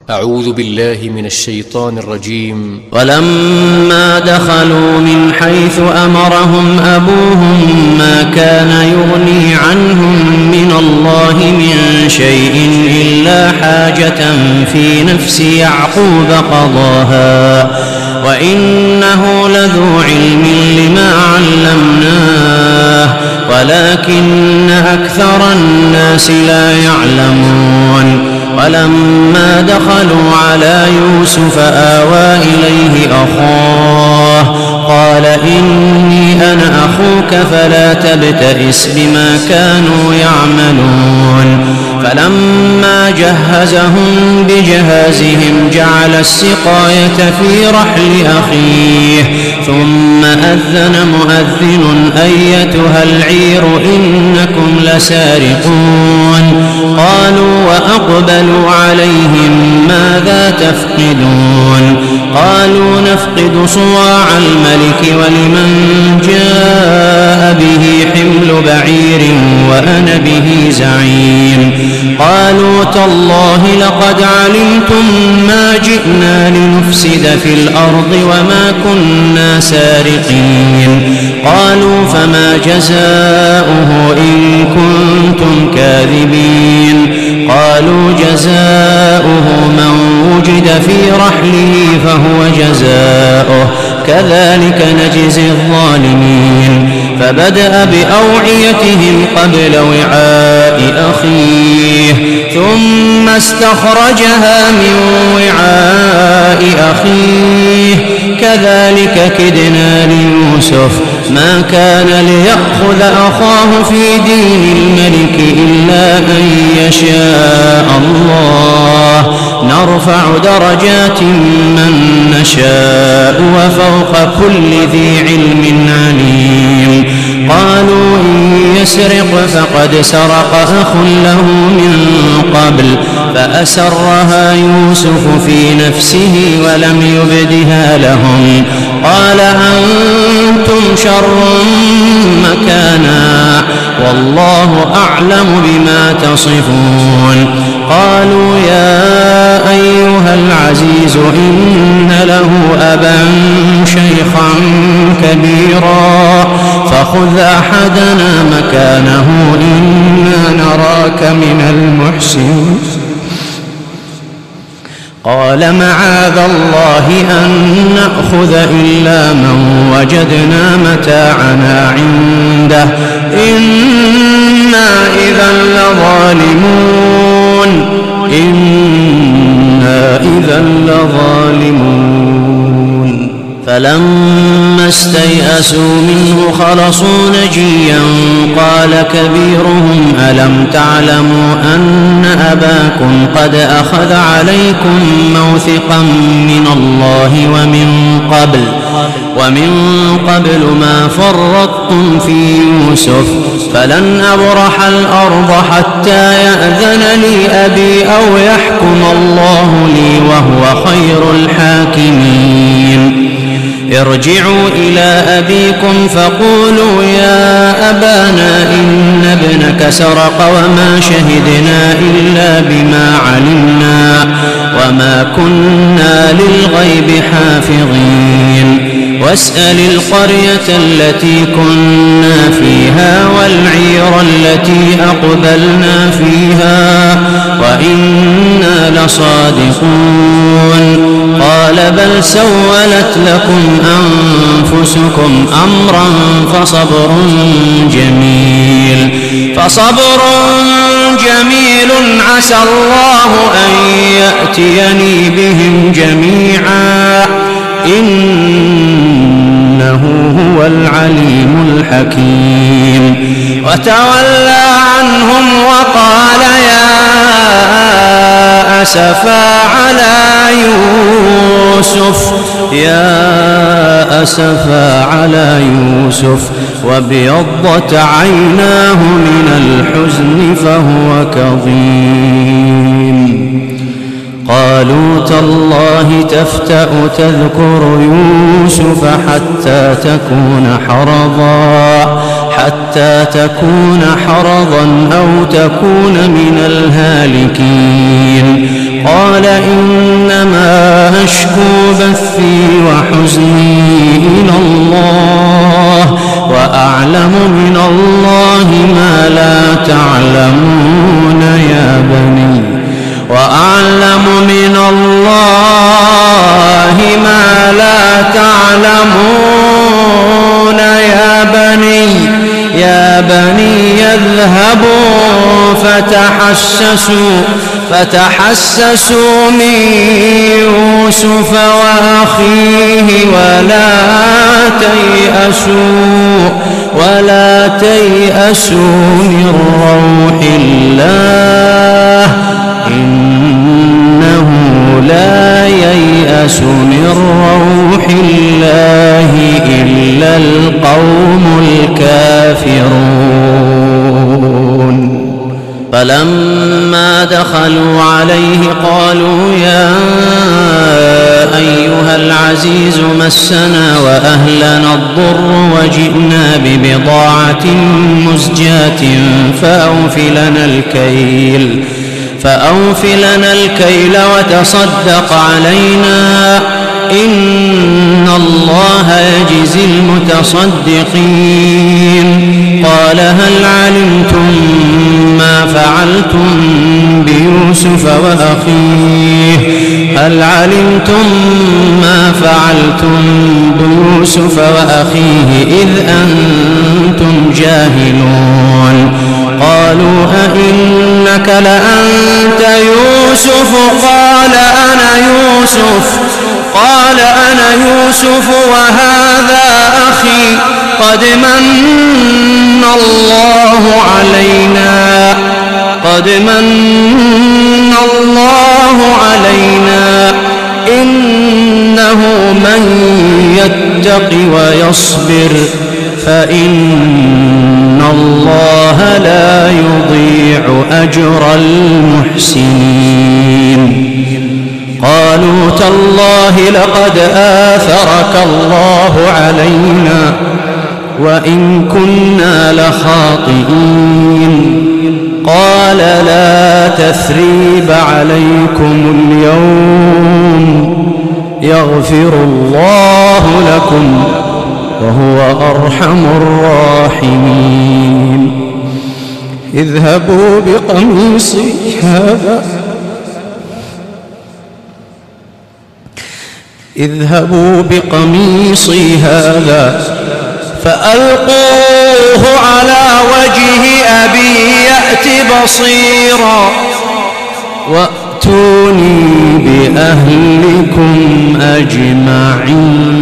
أعوذ بالله من الشيطان الرجيم. ولما دخلوا من حيث أمرهم أبوهم ما كان يغني عنهم من الله من شيء إلا حاجة في نفس يعقوب قضاها وإنه لذو علم لما علمناه ولكن أكثر الناس لا يعلمون. ولما دخلوا على يوسف آوى إليه أخاه قال إني أنا أخوك فلا تبتئس بما كانوا يعملون. فلما جهزهم بجهازهم جعل السقاية في رحل أخيه ثم أذن مؤذن أيتها العير إنكم لسارقون. قالوا وأقبلوا عليهم ماذا تفقدون؟ قالوا نفقد صواع الملك ولمن جاء به حمل بعير وأنا به زعيم. قالوا تالله لقد علمتم ما جئنا لنفسد في الأرض وما كنا سارقين. قالوا فما جزاؤه إن كنتم كاذبين؟ قالوا جزاؤه من وجد في رحله فهو جزاؤه كذلك نجزي الظالمين. فبدأ بأوعيتهم قبل وعاء أخيه ثم استخرجها من وعاء أخيه كذلك كدنا ليوسف ما كان ليأخذ أخاه في دين الملك إلا أن يشاء الله نرفع درجات من نشاء وفوق كل ذي علم عليم. قالوا إن يسرق فقد سرق أخ له من قبل فأسرها يوسف في نفسه ولم يبدها لهم. قال أنتم شر مكانا والله أعلم بما تصفون. قالوا يا أيها العزيز إن له أبا شيخا كبيرا فخذ أحدنا مكانه إنا نراك من المحسنين. قال معاذ الله أن نأخذ إلا من وجدنا متاعنا عنده إنا إذا لظالمون. فلما استيئسوا منه خلصوا نجيا قال كبيرهم ألم تعلموا أن أباكم قد أخذ عليكم موثقا من الله ومن قبل ما فرطتم في يوسف فلن أبرح الأرض حتى يأذن لي أبي أو يحكم الله لي وهو خير الحاكمين. ارجعوا إلى أبيكم فقولوا يا أبانا إن ابنك سرق وما شهدنا إلا بما علمنا وما كنا للغيب حافظين. واسأل القرية التي كنا فيها والعير التي أقبلنا فيها وإنا لصادقون. قال بل سولت لكم أنفسكم أمرا فصبر جميل عسى الله أن يأتيني بهم جميعا إنه هو العليم الحكيم. وتولى عنهم وقال يا أسفا على يوسف وابيضت عيناه من الحزن فهو كظيم. قالوا تالله تفتأ تذكر يوسف حتى تكون حرضا أو تكون من الهالكين. قال إن أشكو بثي وحزني إلى الله وأعلم من الله ما لا تعلمون يا بني وأعلم من الله ما لا تعلمون يا بني اذهبوا فتحسسوا من يوسف وأخيه ولا تيأسوا من روح الله إنه لا ييأس من روح الله إلا القوم الكافرون فلما دخلوا عليه قالوا يا أيها العزيز مسنا وأهلنا الضر وجئنا ببضاعة مزجاة فأوف لنا الكيل وتصدق علينا إن الله يجزي المتصدقين قال هل علمتم ما فعلتم بيوسف وأخيه إذ أنتم جاهلون قالوا أئنك لأنت يوسف قال أنا يوسف وهذا أخي قد من الله علينا إنه من يتق ويصبر فإن الله لا يضيع أجر المحسنين قالوا تالله لقد آثرك الله علينا وإن كنا لخاطئين قال لا تثريب عليكم اليوم يغفر الله لكم وهو أرحم الراحمين اذهبوا بقميصي هذا فألقوه على وجه أبي يأت بصيرا وأتوني بأهلكم أجمعين